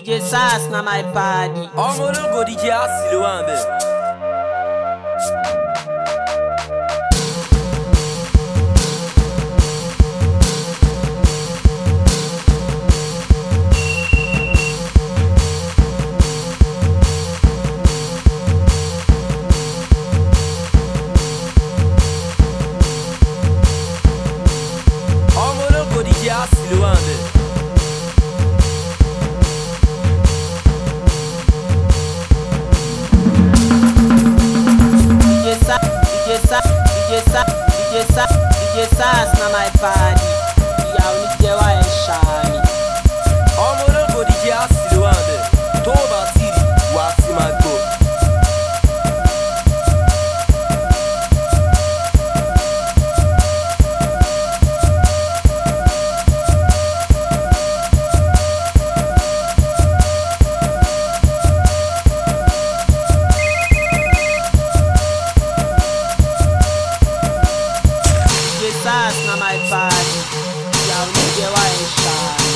DJ Sass na my party. Ọmọ ológo DJ Asi ló wà ń bẹ̀. Ọmọ ológo DJ Asi ló wà ń bẹ̀. DJ Sass na my party. Ìyá oníjẹwà ẹ̀ ṣáàní. Ọmọ ológo DJ Asi ló wà ń bẹ̀. Tó o bá ti rí wà á ti máa gbọ́. DJ Sass na my party. Ìyá oníjẹwà ẹ̀ ṣáàní.